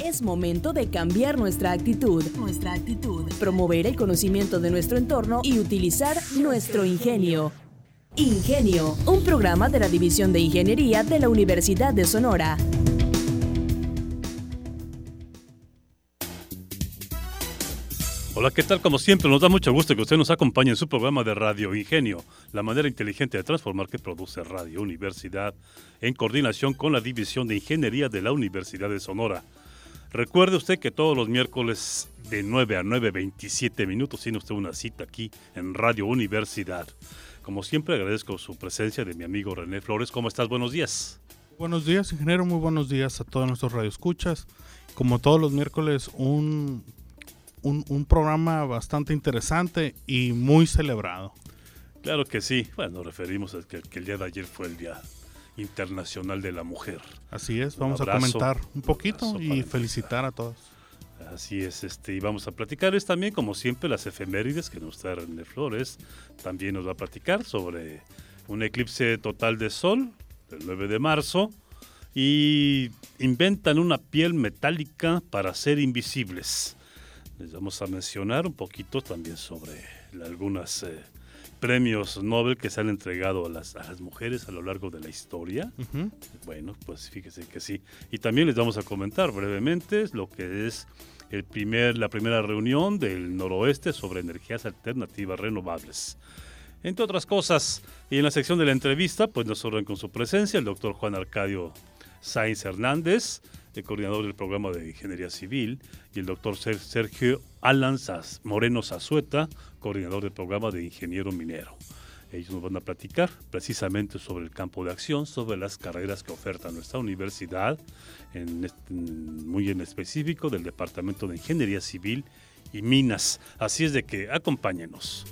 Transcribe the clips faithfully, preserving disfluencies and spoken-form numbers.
Es momento de cambiar nuestra actitud, nuestra actitud, promover el conocimiento de nuestro entorno y utilizar nuestro ingenio. Ingenio, un programa de la División de Ingeniería de la Universidad de Sonora. Hola, ¿qué tal? Como siempre, nos da mucho gusto que usted nos acompañe en su programa de Radio Ingenio, la manera inteligente de transformar que produce Radio Universidad, en coordinación con la División de Ingeniería de la Universidad de Sonora. Recuerde usted que todos los miércoles de nueve a nueve veintisiete minutos tiene usted una cita aquí en Radio Universidad. Como siempre, agradezco su presencia de mi amigo René Flores. ¿Cómo estás? Buenos días. Buenos días, ingeniero. Muy buenos días a todos nuestros radioescuchas. Como todos los miércoles, un... Un, un programa bastante interesante y muy celebrado. Claro que sí. Bueno, nos referimos a que, que el día de ayer fue el Día Internacional de la Mujer. Así es, vamos un abrazo, a comentar un poquito un y felicitar a todos. Así es, este, y vamos a platicarles también, como siempre, las efemérides que nos trae René Flores. También nos va a platicar sobre un eclipse total de sol, el nueve de marzo, y inventan una piel metálica para ser invisibles. Les vamos a mencionar un poquito también sobre algunos eh, premios Nobel que se han entregado a las, a las mujeres a lo largo de la historia. Uh-huh. Bueno, pues fíjese que sí. Y también les vamos a comentar brevemente lo que es el primer, la primera reunión del noroeste sobre energías alternativas renovables. Entre otras cosas, y en la sección de la entrevista, pues nos honran con su presencia el doctor Juan Arcadio Sáenz Hernández, el coordinador del programa de Ingeniería Civil, y el doctor Sergio Alan Moreno Zazueta, coordinador del programa de Ingeniero Minero. Ellos nos van a platicar precisamente sobre el campo de acción, sobre las carreras que oferta nuestra universidad, en, muy en específico del Departamento de Ingeniería Civil y Minas. Así es de que acompáñenos.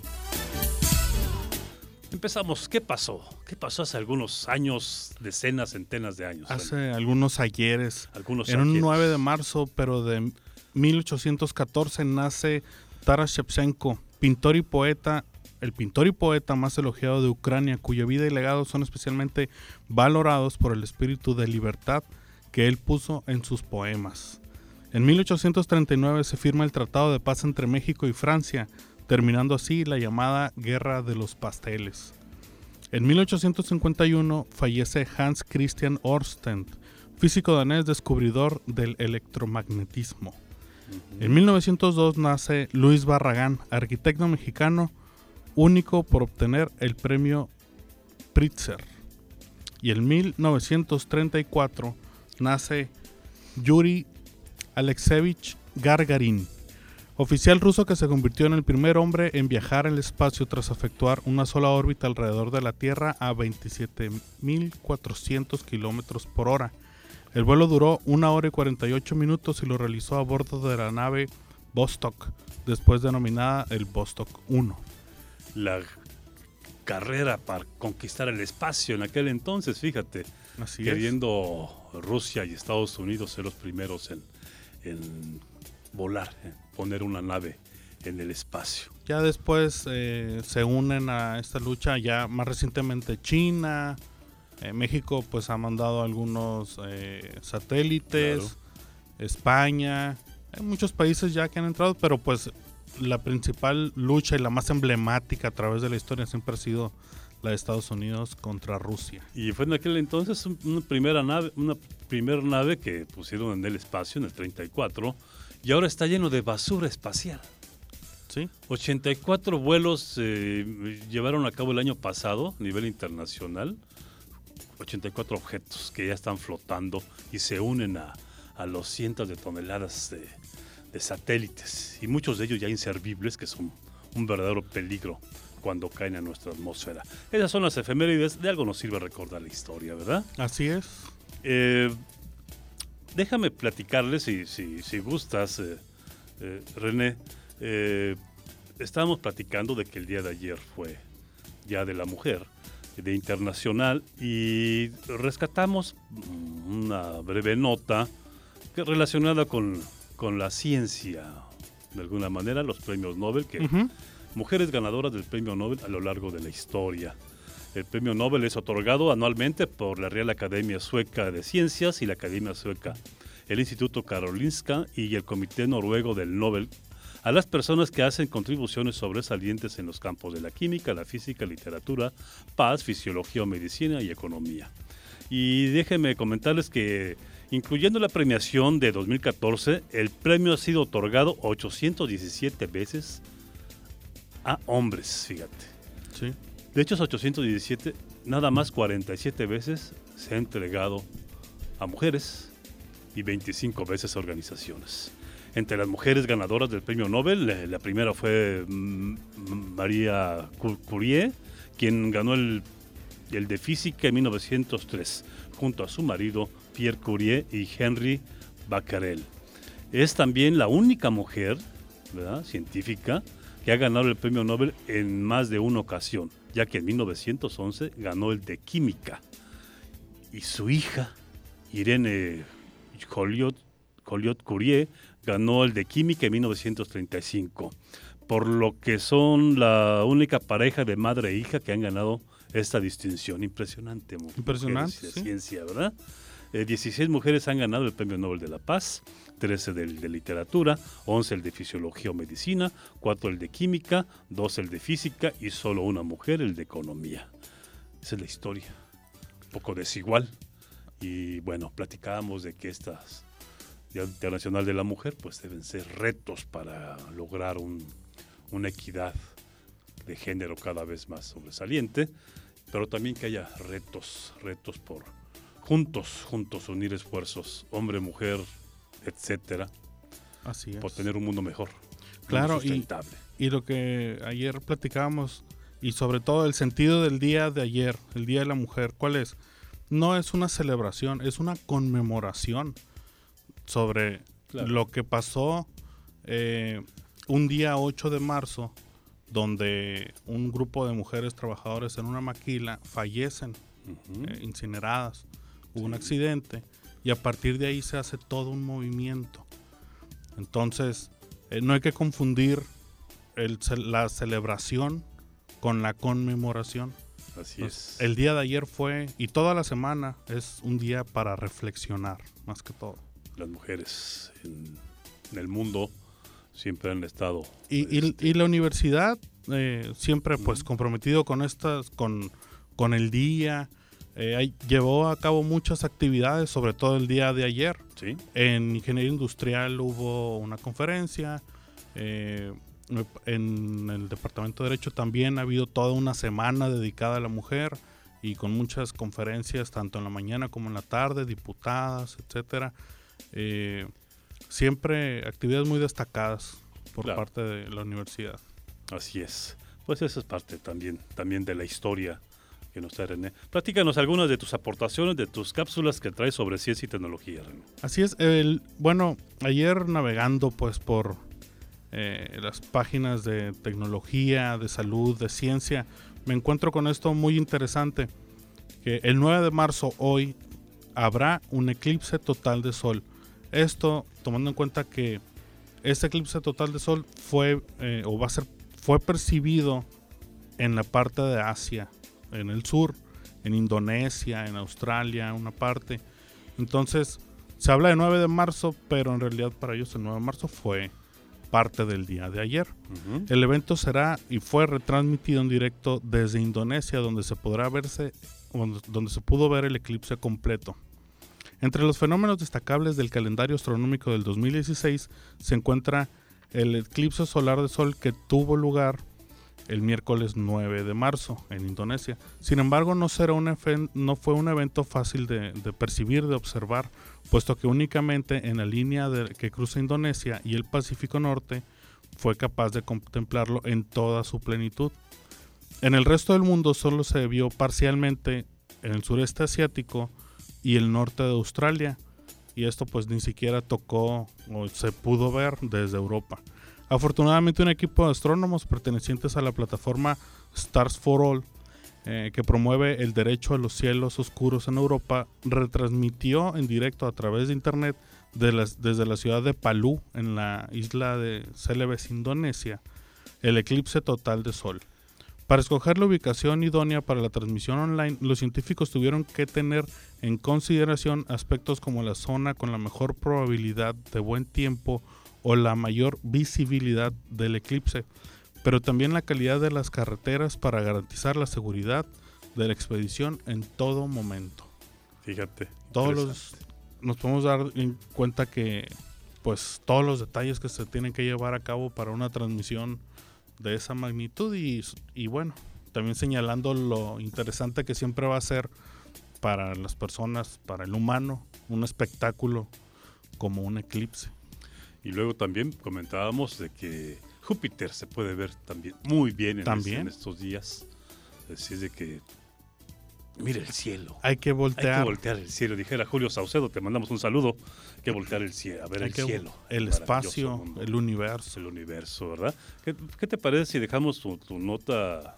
Empezamos. ¿Qué pasó? ¿Qué pasó hace algunos años, decenas, centenas de años? Hace bueno, algunos ayeres. Algunos en ayeres. Un nueve de marzo, pero de mil ochocientos catorce, nace Taras Shevchenko, pintor y poeta, el pintor y poeta más elogiado de Ucrania, cuya vida y legado son especialmente valorados por el espíritu de libertad que él puso en sus poemas. En mil ochocientos treinta y nueve se firma el Tratado de Paz entre México y Francia, terminando así la llamada Guerra de los Pasteles. En mil ochocientos cincuenta y uno fallece Hans Christian Ørsted, físico danés descubridor del electromagnetismo. Uh-huh. En mil novecientos dos nace Luis Barragán, arquitecto mexicano, único por obtener el premio Pritzker. Y en mil novecientos treinta y cuatro nace Yuri Alexeyevich Gagarin, oficial ruso que se convirtió en el primer hombre en viajar al espacio tras efectuar una sola órbita alrededor de la Tierra a veintisiete mil cuatrocientos kilómetros por hora. El vuelo duró una hora y cuarenta y ocho minutos y lo realizó a bordo de la nave Vostok, después denominada el Vostok uno. La carrera para conquistar el espacio en aquel entonces, fíjate, Así queriendo es. Rusia y Estados Unidos ser los primeros en, en volar, en poner una nave en el espacio. Ya después eh, se unen a esta lucha ya más recientemente China, eh, México pues ha mandado algunos eh, satélites, claro. España, hay muchos países ya que han entrado, pero pues la principal lucha y la más emblemática a través de la historia siempre ha sido la de Estados Unidos contra Rusia. Y fue en aquel entonces una primera nave, una primera nave que pusieron en el espacio en el treinta y cuatro. Y ahora está lleno de basura espacial. ¿Sí? ochenta y cuatro vuelos eh, llevaron a cabo el año pasado a nivel internacional. ochenta y cuatro objetos que ya están flotando y se unen a, a los cientos de toneladas de, de satélites. Y muchos de ellos ya inservibles, que son un verdadero peligro cuando caen a nuestra atmósfera. Esas son las efemérides. De algo nos sirve recordar la historia, ¿verdad? Así es. Eh... Déjame platicarles, si, si, si gustas, eh, eh, René. Eh, estábamos platicando de que el día de ayer fue Día de la Mujer, de internacional, y rescatamos una breve nota que relacionada con, con la ciencia, de alguna manera, los premios Nobel, que uh-huh. mujeres ganadoras del premio Nobel a lo largo de la historia. El premio Nobel es otorgado anualmente por la Real Academia Sueca de Ciencias y la Academia Sueca el Instituto Karolinska y el Comité Noruego del Nobel a las personas que hacen contribuciones sobresalientes en los campos de la química, la física, literatura, paz, fisiología o medicina y economía. Y déjenme comentarles que, incluyendo la premiación de dos mil catorce, el premio ha sido otorgado ochocientas diecisiete veces a hombres, fíjate. Sí. De hecho, ochocientas diecisiete, nada más cuarenta y siete veces se ha entregado a mujeres y veinticinco veces a organizaciones. Entre las mujeres ganadoras del premio Nobel, la primera fue María Curie, quien ganó el, el de física en mil novecientos tres, junto a su marido Pierre Curie y Henri Becquerel. Es también la única mujer, ¿verdad?, científica que ha ganado el premio Nobel en más de una ocasión, ya que en mil novecientos once ganó el de química. Y su hija, Irene Joliot-Curie, ganó el de química en mil novecientos treinta y cinco, por lo que son la única pareja de madre e hija que han ganado esta distinción. Impresionante, Impresionante, de sí. Ciencia, ¿verdad? Eh, dieciséis mujeres han ganado el Premio Nobel de la Paz, trece del de Literatura, once el de Fisiología o Medicina, cuatro el de Química, dos el de Física y solo una mujer el de Economía. Esa es la historia, un poco desigual. Y bueno, platicábamos de que estas Día Internacional de la Mujer pues deben ser retos para lograr un, una equidad de género cada vez más sobresaliente, pero también que haya retos, retos por juntos, juntos unir esfuerzos, hombre, mujer, etcétera, Así es. por tener un mundo mejor, claro, mundo sustentable. Y, y lo que ayer platicábamos, y sobre todo el sentido del día de ayer, el Día de la Mujer, ¿cuál es? No es una celebración, es una conmemoración sobre claro. lo que pasó eh, un día ocho de marzo, donde un grupo de mujeres trabajadoras en una maquila fallecen, uh-huh. eh, incineradas. Hubo sí. un accidente y a partir de ahí se hace todo un movimiento. Entonces, eh, no hay que confundir el, la celebración con la conmemoración. Así Entonces, es. El día de ayer fue, y toda la semana es un día para reflexionar, más que todo. Las mujeres en, en el mundo siempre han estado... Y, este... y, y la universidad eh, siempre pues uh-huh. comprometido con estas, con, con el día, eh, hay, llevó a cabo muchas actividades, sobre todo el día de ayer. ¿Sí? En Ingeniería Industrial hubo una conferencia, eh, en el Departamento de Derecho también ha habido toda una semana dedicada a la mujer y con muchas conferencias tanto en la mañana como en la tarde, diputadas, etcétera. Eh, siempre actividades muy destacadas por claro. parte de la universidad. Así es. Pues eso es parte también, también de la historia que nos trae René. Platícanos algunas de tus aportaciones, de tus cápsulas que traes sobre ciencia y tecnología, René. Así es. El, bueno, ayer navegando pues por eh, las páginas de tecnología, de salud, de ciencia, me encuentro con esto muy interesante, que el nueve de marzo, hoy, habrá un eclipse total de sol. Esto tomando en cuenta que este eclipse total de sol fue eh, o va a ser fue percibido en la parte de Asia, en el sur, en Indonesia, en Australia, una parte. Entonces se habla de nueve de marzo, pero en realidad para ellos el nueve de marzo fue parte del día de ayer. Uh-huh. El evento será y fue retransmitido en directo desde Indonesia, donde se podrá verse, donde se pudo ver el eclipse completo. Entre los fenómenos destacables del calendario astronómico del dos mil dieciséis se encuentra el eclipse solar de sol que tuvo lugar el miércoles nueve de marzo en Indonesia. Sin embargo, no, será un efe- no fue un evento fácil de, de percibir, de observar, puesto que únicamente en la línea de, que cruza Indonesia y el Pacífico Norte fue capaz de contemplarlo en toda su plenitud. En el resto del mundo solo se vio parcialmente en el sureste asiático y el norte de Australia, y esto pues ni siquiera tocó o se pudo ver desde Europa. Afortunadamente un equipo de astrónomos pertenecientes a la plataforma Stars for All, eh, que promueve el derecho a los cielos oscuros en Europa, retransmitió en directo a través de internet de las, desde la ciudad de Palu, en la isla de Celebes, Indonesia, el eclipse total de sol. Para escoger la ubicación idónea para la transmisión online, los científicos tuvieron que tener en consideración aspectos como la zona con la mejor probabilidad de buen tiempo o la mayor visibilidad del eclipse, pero también la calidad de las carreteras para garantizar la seguridad de la expedición en todo momento. Fíjate. Todos los, nos podemos dar en cuenta que pues todos los detalles que se tienen que llevar a cabo para una transmisión de esa magnitud y, y bueno, también señalando lo interesante que siempre va a ser para las personas, para el humano, un espectáculo como un eclipse. Y luego también comentábamos de que Júpiter se puede ver también muy bien en, ¿También? Es, en estos días. Así es de que mira el cielo. Hay que voltear. Hay que voltear el cielo. Dijera Julio Saucedo, te mandamos un saludo. Hay que voltear el cielo, a ver Hay el que, cielo. el espacio, mundo, el universo. El universo, ¿verdad? ¿Qué, qué te parece si dejamos tu, tu nota,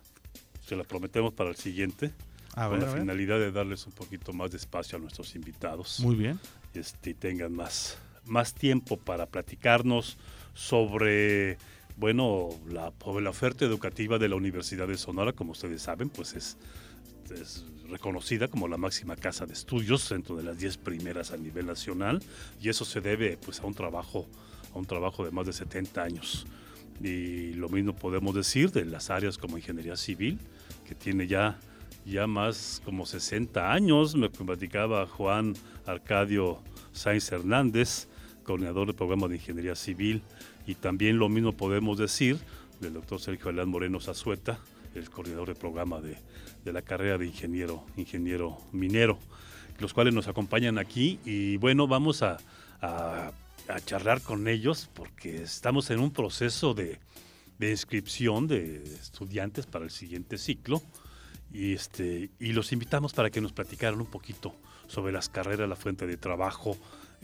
se la prometemos para el siguiente? A con ver, la a finalidad ver. de darles un poquito más de espacio a nuestros invitados. Muy bien. Este, y tengan más, más tiempo para platicarnos sobre, bueno, la, la oferta educativa de la Universidad de Sonora. Como ustedes saben, pues es, es reconocida como la máxima casa de estudios dentro de las diez primeras a nivel nacional, y eso se debe pues a un trabajo, a un trabajo de más de setenta años. Y lo mismo podemos decir de las áreas como ingeniería civil, que tiene ya ya más como sesenta años. Me platicaba Juan Arcadio Sáenz Hernández, coordinador del programa de ingeniería civil, y también lo mismo podemos decir del doctor Sergio Alan Moreno Zazueta, el coordinador del programa de, de la carrera de ingeniero, ingeniero minero, los cuales nos acompañan aquí. Y bueno, vamos a, a, a charlar con ellos porque estamos en un proceso de, de inscripción de estudiantes para el siguiente ciclo. Y, este, y los invitamos para que nos platicaran un poquito sobre las carreras, la fuente de trabajo,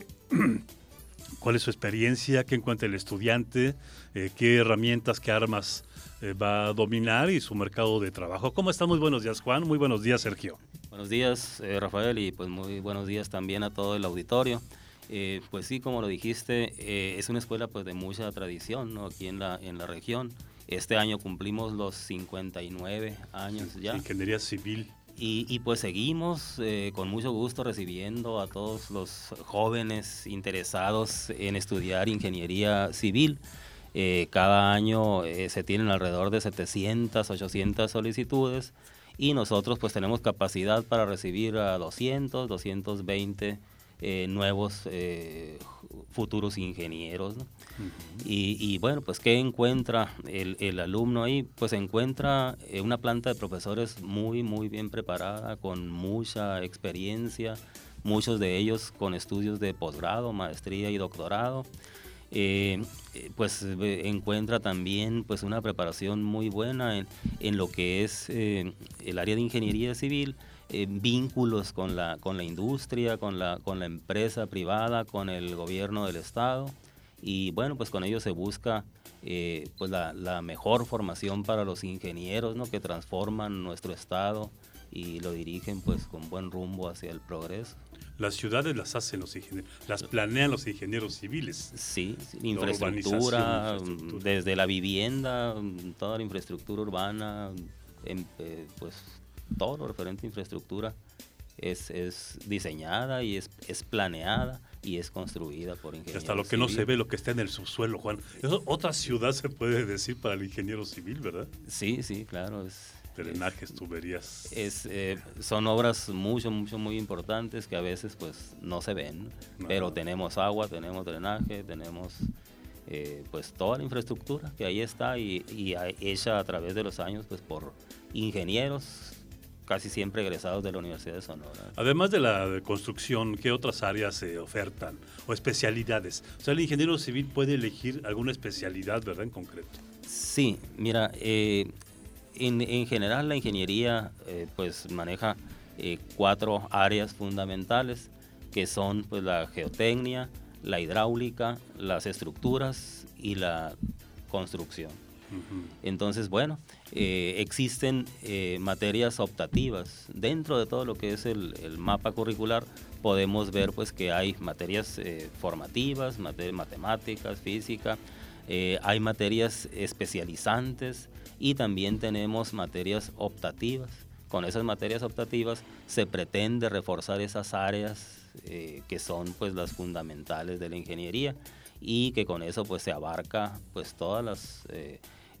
cuál es su experiencia, qué encuentra el estudiante, eh, qué herramientas, qué armas eh, va a dominar y su mercado de trabajo. ¿Cómo están? Muy buenos días, Juan. Muy buenos días, Sergio. Buenos días, eh, Rafael, y pues muy buenos días también a todo el auditorio. Eh, pues sí, como lo dijiste, eh, es una escuela pues de mucha tradición, ¿no? Aquí en la, en la región. Este año cumplimos los cincuenta y nueve años ya. Ingeniería civil. Y, y pues seguimos eh, con mucho gusto recibiendo a todos los jóvenes interesados en estudiar ingeniería civil. Eh, cada año eh, se tienen alrededor de setecientas, ochocientas solicitudes y nosotros pues tenemos capacidad para recibir a doscientos, doscientos veinte eh, nuevos eh, futuros ingenieros, ¿no? Uh-huh. y, y bueno, pues ¿qué encuentra el, el alumno ahí? Pues encuentra eh, una planta de profesores muy, muy bien preparada, con mucha experiencia, muchos de ellos con estudios de posgrado, maestría y doctorado. Eh, pues eh, encuentra también pues una preparación muy buena en, en lo que es eh, el área de ingeniería civil, eh, vínculos con la, con la industria, con la, con la empresa privada, con el gobierno del estado. Y bueno, pues con ello se busca eh, pues la, la mejor formación para los ingenieros, ¿no? Que transforman nuestro estado y lo dirigen pues con buen rumbo hacia el progreso. Las ciudades las hacen los ingenieros, las planean los ingenieros civiles. Sí, infraestructura, infraestructura, desde la vivienda, toda la infraestructura urbana, en, eh, pues todo lo referente a infraestructura es, es diseñada y es, es planeada y es construida por ingenieros. Hasta lo que civil. No se ve, lo que está en el subsuelo, Juan. Eso, otra ciudad se puede decir para el ingeniero civil, ¿verdad? Sí, sí, claro. Es, drenajes, tuberías. Es, eh, son obras mucho, mucho, muy importantes que a veces pues no se ven, no. Pero tenemos agua, tenemos drenaje, tenemos eh, pues toda la infraestructura que ahí está y, y hecha a través de los años pues por ingenieros casi siempre egresados de la Universidad de Sonora. Además de la de construcción, ¿qué otras áreas se ofertan o especialidades? O sea, el ingeniero civil puede elegir alguna especialidad, ¿verdad, en concreto? Sí, mira, eh, En, en general la ingeniería eh, pues maneja eh, cuatro áreas fundamentales que son pues la geotecnia, la hidráulica, las estructuras y la construcción. Uh-huh. Entonces, bueno, eh, existen eh, materias optativas. Dentro de todo lo que es el, el mapa curricular podemos ver pues que hay materias eh, formativas, mater- matemáticas, física, eh, hay materias especializantes y también tenemos materias optativas. Con esas materias optativas se pretende reforzar esas áreas eh, que son pues las fundamentales de la ingeniería, y que con eso pues se abarca pues todas las eh,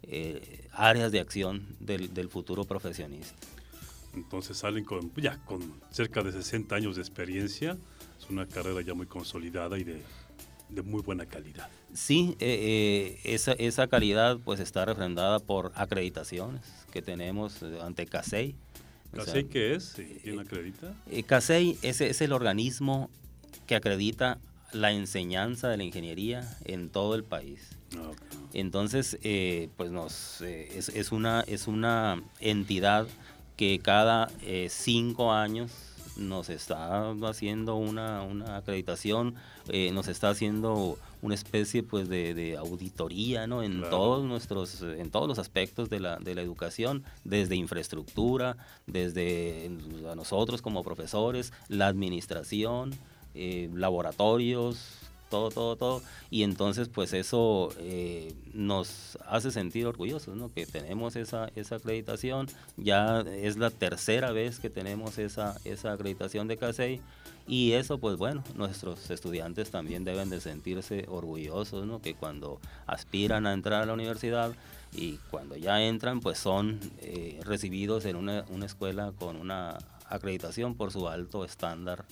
eh, áreas de acción del, del futuro profesionista. Entonces salen con, ya con cerca de sesenta años de experiencia, es una carrera ya muy consolidada y de, de muy buena calidad. Sí, eh, eh, esa, esa calidad pues está refrendada por acreditaciones que tenemos ante CASEI. ¿CASEI qué es? ¿Quién acredita? Eh, CASEI es, es el organismo que acredita la enseñanza de la ingeniería en todo el país. Okay. Entonces, eh, pues nos eh, es, es, una, es una entidad que cada eh, cinco años nos está haciendo una, una acreditación, eh, nos está haciendo una especie pues de, de auditoría, ¿no? En claro. todos nuestros, en todos los aspectos de la, de la educación, desde infraestructura, desde a nosotros como profesores, la administración, eh, laboratorios, todo, todo, todo, y entonces pues eso eh, nos hace sentir orgullosos, ¿no? Que tenemos esa, esa acreditación. Ya es la tercera vez que tenemos esa, esa acreditación de CASEI, y eso pues bueno, nuestros estudiantes también deben de sentirse orgullosos, ¿no? Que cuando aspiran a entrar a la universidad y cuando ya entran pues son eh, recibidos en una, una escuela con una acreditación por su alto estándar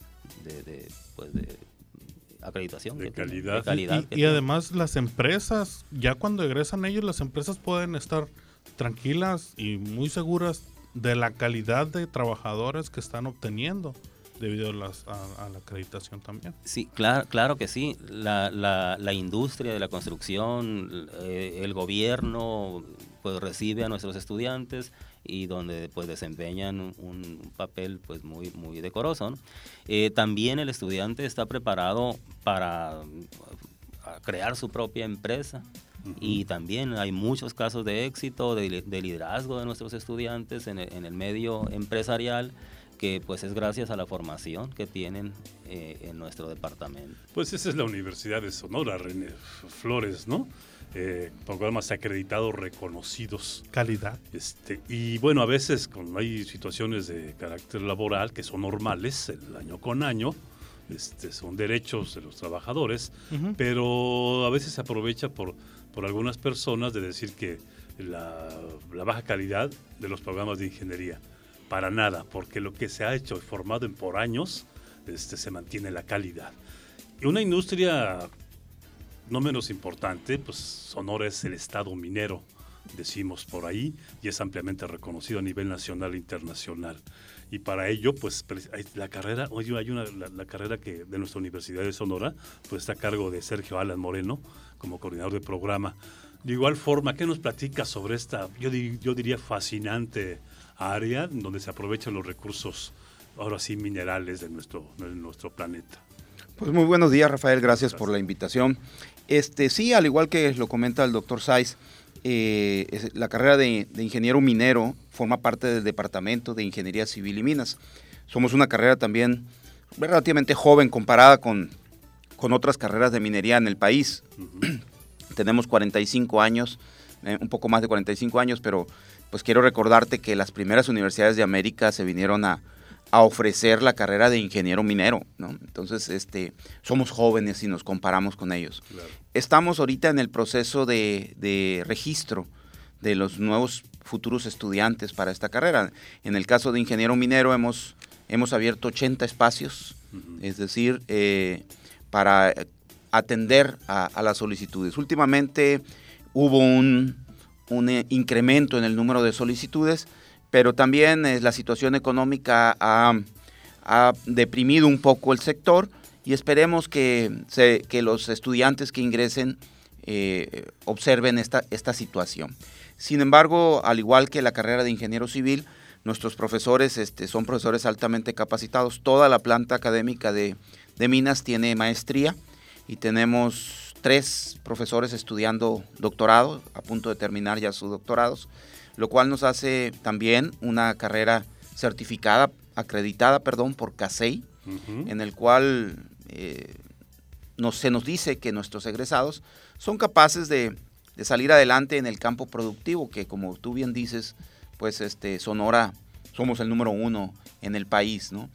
de, de pues de acreditación de que calidad, tiene, de calidad y, y además las empresas, ya cuando egresan ellos, las empresas pueden estar tranquilas y muy seguras de la calidad de trabajadores que están obteniendo debido a, las, a, a la acreditación también. Sí, claro, claro que sí. La, la, la industria de la construcción, eh, el gobierno pues recibe a nuestros estudiantes y donde pues desempeñan un, un papel pues muy muy decoroso, ¿no? Eh, también el estudiante está preparado para crear su propia empresa. Uh-huh. Y también hay muchos casos de éxito, de, de liderazgo de nuestros estudiantes en el, en el medio empresarial, que pues es gracias a la formación que tienen eh, en nuestro departamento. Pues esa es la Universidad de Sonora, René Flores, ¿no? Eh, programas acreditados, reconocidos. Calidad. Este, y bueno, a veces cuando hay situaciones de carácter laboral que son normales, el año con año, este, son derechos de los trabajadores, uh-huh. pero a veces se aprovecha por, por algunas personas de decir que la, la baja calidad de los programas de ingeniería. Para nada, porque lo que se ha hecho y formado en por años, este, se mantiene la calidad. Y una industria no menos importante, pues Sonora es el estado minero, decimos por ahí, y es ampliamente reconocido a nivel nacional e internacional. Y para ello, pues la carrera, oye, hay una la, la carrera que de nuestra Universidad de Sonora, pues está a cargo de Sergio Alan Moreno como coordinador de programa. De igual forma, ¿qué nos platica sobre esta, yo, yo diría, fascinante área donde se aprovechan los recursos, ahora sí, minerales de nuestro, de nuestro planeta? Pues muy buenos días, Rafael, gracias, gracias por la invitación. Este, sí, al igual que lo comenta el doctor Sáiz, eh, es, la carrera de, de ingeniero minero forma parte del Departamento de Ingeniería Civil y Minas. Somos una carrera también relativamente joven comparada con, con otras carreras de minería en el país. Uh-huh. Tenemos cuarenta y cinco años, eh, un poco más de cuarenta y cinco años, pero pues quiero recordarte que las primeras universidades de América se vinieron a, a ofrecer la carrera de ingeniero minero, ¿no? Entonces, este, somos jóvenes y nos comparamos con ellos. Claro. Estamos ahorita en el proceso de, de registro de los nuevos futuros estudiantes para esta carrera. En el caso de ingeniero minero hemos, hemos abierto ochenta espacios, uh-huh. es decir, eh, para atender a, a las solicitudes. Últimamente hubo un, un eh, incremento en el número de solicitudes, pero también eh, la situación económica ha, ha deprimido un poco el sector y esperemos que, se, que los estudiantes que ingresen eh, observen esta, esta situación. Sin embargo, al igual que la carrera de ingeniero civil, nuestros profesores este, son profesores altamente capacitados. Toda la planta académica de, de Minas tiene maestría y tenemos tres profesores estudiando doctorado, a punto de terminar ya sus doctorados, lo cual nos hace también una carrera certificada, acreditada, perdón, por CASEI, uh-huh. en el cual eh, nos, se nos dice que nuestros egresados son capaces de, de salir adelante en el campo productivo, que como tú bien dices, pues este, Sonora somos el número uno en el país, ¿no?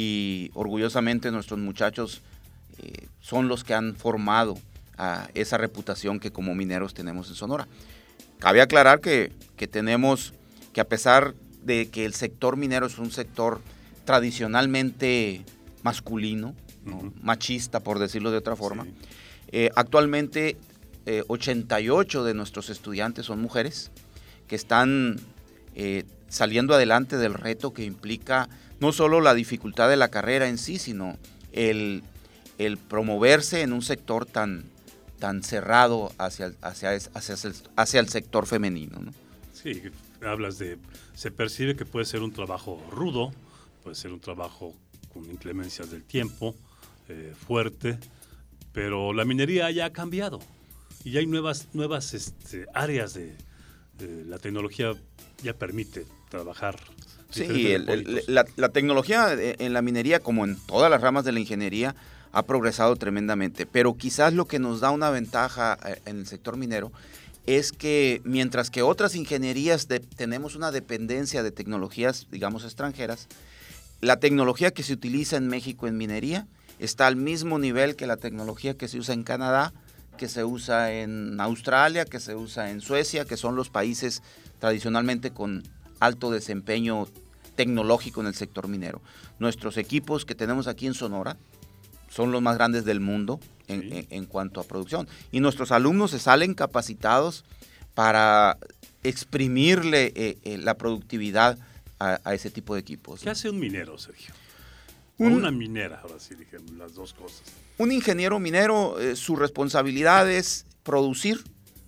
Y orgullosamente nuestros muchachos eh, son los que han formado a esa reputación que como mineros tenemos en Sonora. Cabe aclarar que, que tenemos, que a pesar de que el sector minero es un sector tradicionalmente masculino, ¿no? Uh-huh. Machista, por decirlo de otra forma, sí. eh, actualmente eh, ochenta y ocho de nuestros estudiantes son mujeres que están eh, saliendo adelante del reto que implica no solo la dificultad de la carrera en sí, sino el, el promoverse en un sector tan, tan cerrado hacia, hacia, hacia, hacia el sector femenino, ¿no? Sí, hablas de, se percibe que puede ser un trabajo rudo, puede ser un trabajo con inclemencias del tiempo, eh, fuerte, pero la minería ya ha cambiado y ya hay nuevas, nuevas este, áreas de, de la tecnología ya permite trabajar. Sí, el, el, la, la tecnología en la minería, como en todas las ramas de la ingeniería, ha progresado tremendamente, pero quizás lo que nos da una ventaja en el sector minero es que mientras que otras ingenierías de, tenemos una dependencia de tecnologías, digamos, extranjeras, la tecnología que se utiliza en México en minería está al mismo nivel que la tecnología que se usa en Canadá, que se usa en Australia, que se usa en Suecia, que son los países tradicionalmente con alto desempeño tecnológico en el sector minero. Nuestros equipos que tenemos aquí en Sonora son los más grandes del mundo en, sí. en, en cuanto a producción. Y nuestros alumnos se salen capacitados para exprimirle eh, eh, la productividad a, a ese tipo de equipos. ¿Qué hace un minero, Sergio? Un, o una minera, ahora sí dijimos las dos cosas. Un ingeniero minero, eh, su responsabilidad es producir,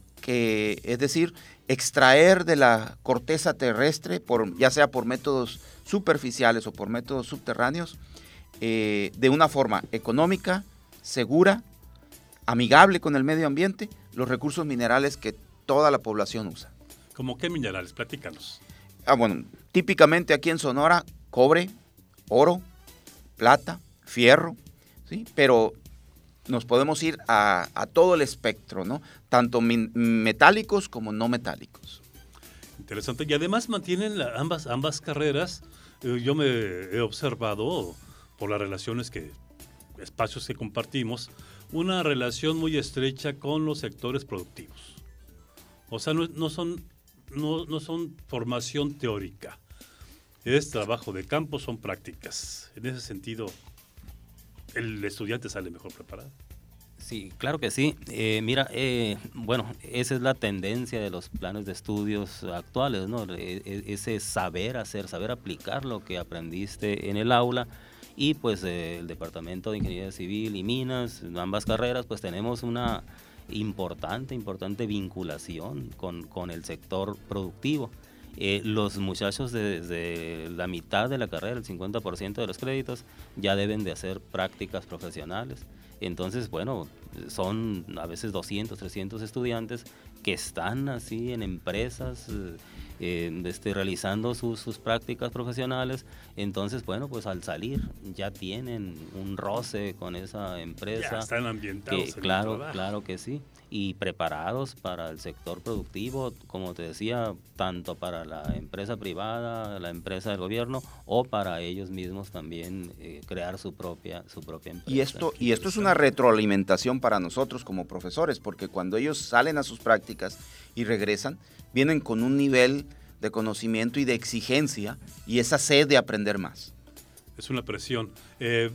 que, es decir, extraer de la corteza terrestre, por, ya sea por métodos superficiales o por métodos subterráneos, eh, de una forma económica, segura, amigable con el medio ambiente, los recursos minerales que toda la población usa. ¿Cómo qué minerales? Platícanos. Ah, bueno, típicamente aquí en Sonora, cobre, oro, plata, fierro, ¿sí? Pero nos podemos ir a, a todo el espectro, ¿no? Tanto min- metálicos como no metálicos. Interesante. Y además mantienen la, ambas, ambas carreras. Eh, yo me he observado, por las relaciones que, espacios que compartimos, una relación muy estrecha con los sectores productivos. O sea, no, no son, no, no son formación teórica. Es trabajo de campo, son prácticas. En ese sentido, el estudiante sale mejor preparado. Sí, claro que sí. Eh, mira, eh, bueno, esa es la tendencia de los planes de estudios actuales, ¿no? E- ese saber hacer, saber aplicar lo que aprendiste en el aula. Y pues eh, el Departamento de Ingeniería Civil y Minas, ambas carreras, pues tenemos una importante, importante vinculación con, con el sector productivo. Eh, los muchachos desde la mitad de la carrera, el cincuenta por ciento de los créditos, ya deben de hacer prácticas profesionales. Entonces, bueno, son a veces doscientos, trescientos estudiantes que están así en empresas eh, este, realizando sus, sus prácticas profesionales. Entonces, bueno, pues al salir ya tienen un roce con esa empresa. Ya están ambientados. Que, claro, claro que sí. Y preparados para el sector productivo, como te decía, tanto para la empresa privada, la empresa del gobierno, o para ellos mismos también eh, crear su propia, su propia empresa. Y esto, y esto es una retroalimentación para nosotros como profesores, porque cuando ellos salen a sus prácticas y regresan, vienen con un nivel de conocimiento y de exigencia y esa sed de aprender más. Es una presión. Eh,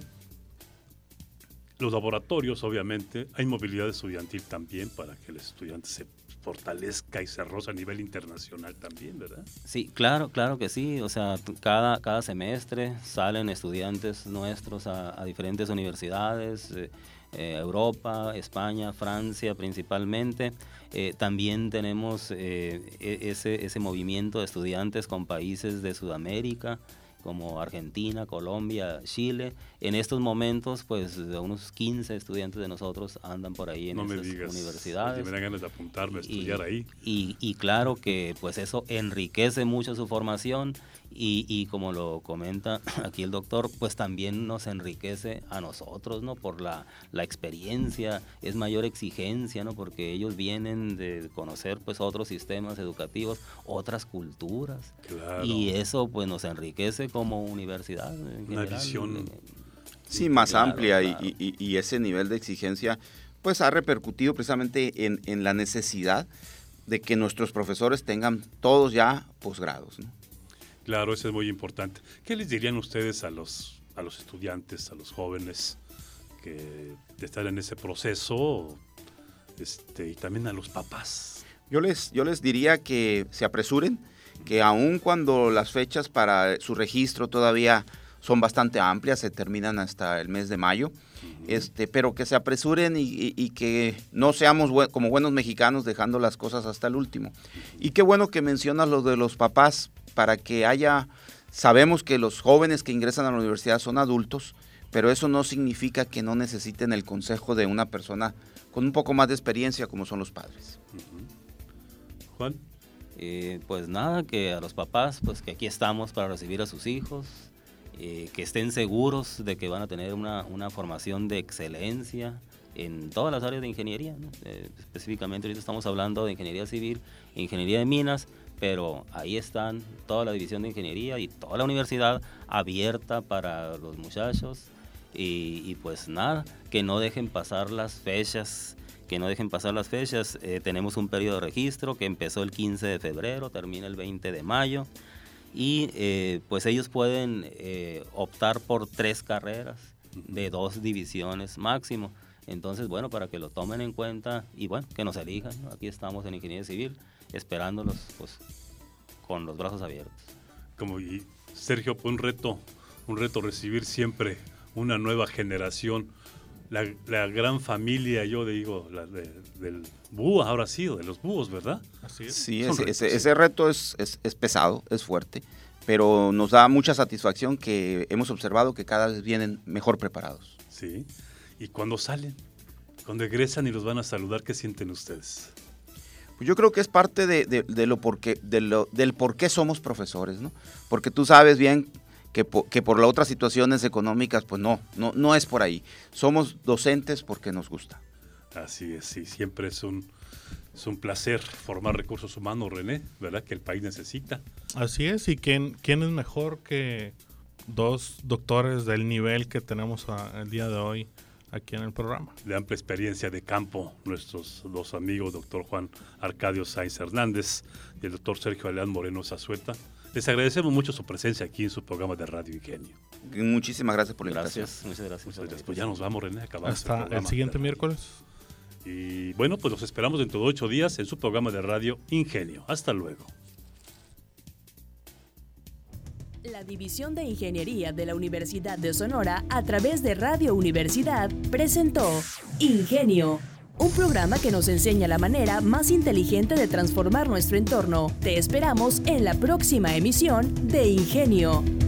Los laboratorios, obviamente, hay movilidad estudiantil también para que el estudiante se fortalezca y se roce a nivel internacional también, ¿verdad? Sí, claro, claro que sí. O sea, cada, cada semestre salen estudiantes nuestros a, a diferentes universidades, eh, eh, Europa, España, Francia principalmente. Eh, también tenemos eh, ese, ese movimiento de estudiantes con países de Sudamérica, como Argentina, Colombia, Chile. En estos momentos, pues, unos quince estudiantes de nosotros andan por ahí en no esas me digas, universidades. Me dan ganas de apuntarme a estudiar y, ahí. Y, y claro que, pues, eso enriquece mucho su formación Y, y como lo comenta aquí el doctor, pues también nos enriquece a nosotros, ¿no? Por la, la experiencia, es mayor exigencia, ¿no? Porque ellos vienen de conocer pues otros sistemas educativos, otras culturas. Claro. Y eso pues nos enriquece como universidad en Una general. visión. Sí, más Claro, amplia claro. Y, y, y ese nivel de exigencia pues ha repercutido precisamente en, en la necesidad de que nuestros profesores tengan todos ya posgrados, ¿no? Claro, eso es muy importante. ¿Qué les dirían ustedes a los, a los estudiantes, a los jóvenes que están en ese proceso, este, y también a los papás? Yo les, yo les diría que se apresuren, que aun cuando las fechas para su registro todavía son bastante amplias, se terminan hasta el mes de mayo, uh-huh. este, pero que se apresuren y, y, y que no seamos bu- como buenos mexicanos dejando las cosas hasta el último. Y qué bueno que mencionas lo de los papás, para que haya, sabemos que los jóvenes que ingresan a la universidad son adultos, pero eso no significa que no necesiten el consejo de una persona con un poco más de experiencia como son los padres. Uh-huh. Juan. Eh, pues nada, que a los papás, pues que aquí estamos para recibir a sus hijos, eh, que estén seguros de que van a tener una, una formación de excelencia en todas las áreas de ingeniería, ¿no? Eh, específicamente ahorita estamos hablando de ingeniería civil, ingeniería de minas, pero ahí están toda la división de ingeniería y toda la universidad abierta para los muchachos y, y pues nada, que no dejen pasar las fechas, que no dejen pasar las fechas. Eh, tenemos un periodo de registro que empezó el quince de febrero, termina el veinte de mayo y eh, pues ellos pueden eh, optar por tres carreras de dos divisiones máximo. Entonces, bueno, para que lo tomen en cuenta y bueno, que nos elijan, ¿no? Aquí estamos en Ingeniería Civil, esperándolos pues con los brazos abiertos. Como y Sergio, un reto, un reto recibir siempre una nueva generación, la, la gran familia, yo digo, la de, del búho, ahora sí, de los búhos, ¿verdad? Así es. Sí, Son ese, retos, ese, sí. ese reto es, es, es pesado, es fuerte, pero nos da mucha satisfacción que hemos observado que cada vez vienen mejor preparados. Sí. Y cuando salen, cuando egresan y los van a saludar, ¿qué sienten ustedes? Pues yo creo que es parte de, de, de lo porque, de lo, del por qué somos profesores, ¿no? Porque tú sabes bien que, po, que por las otras situaciones económicas, pues no, no, no es por ahí. Somos docentes porque nos gusta. Así es, sí, siempre es un, es un placer formar recursos humanos, René, ¿verdad? Que el país necesita. Así es, y quién, quién es mejor que dos doctores del nivel que tenemos a, el día de hoy aquí en el programa. De amplia experiencia de campo, nuestros dos amigos, doctor Juan Arcadio Sáenz Hernández y el doctor Sergio Aleán Moreno Zazueta. Les agradecemos mucho su presencia aquí en su programa de Radio Ingenio. Muchísimas gracias por la invitación. Gracias, muchas gracias. Muchas gracias. Pues ya nos vamos, René, acabamos Hasta el programa el siguiente de radio. miércoles. Y bueno, pues los esperamos dentro de ocho días en su programa de Radio Ingenio. Hasta luego. La División de Ingeniería de la Universidad de Sonora, a través de Radio Universidad, presentó Ingenio, un programa que nos enseña la manera más inteligente de transformar nuestro entorno. Te esperamos en la próxima emisión de Ingenio.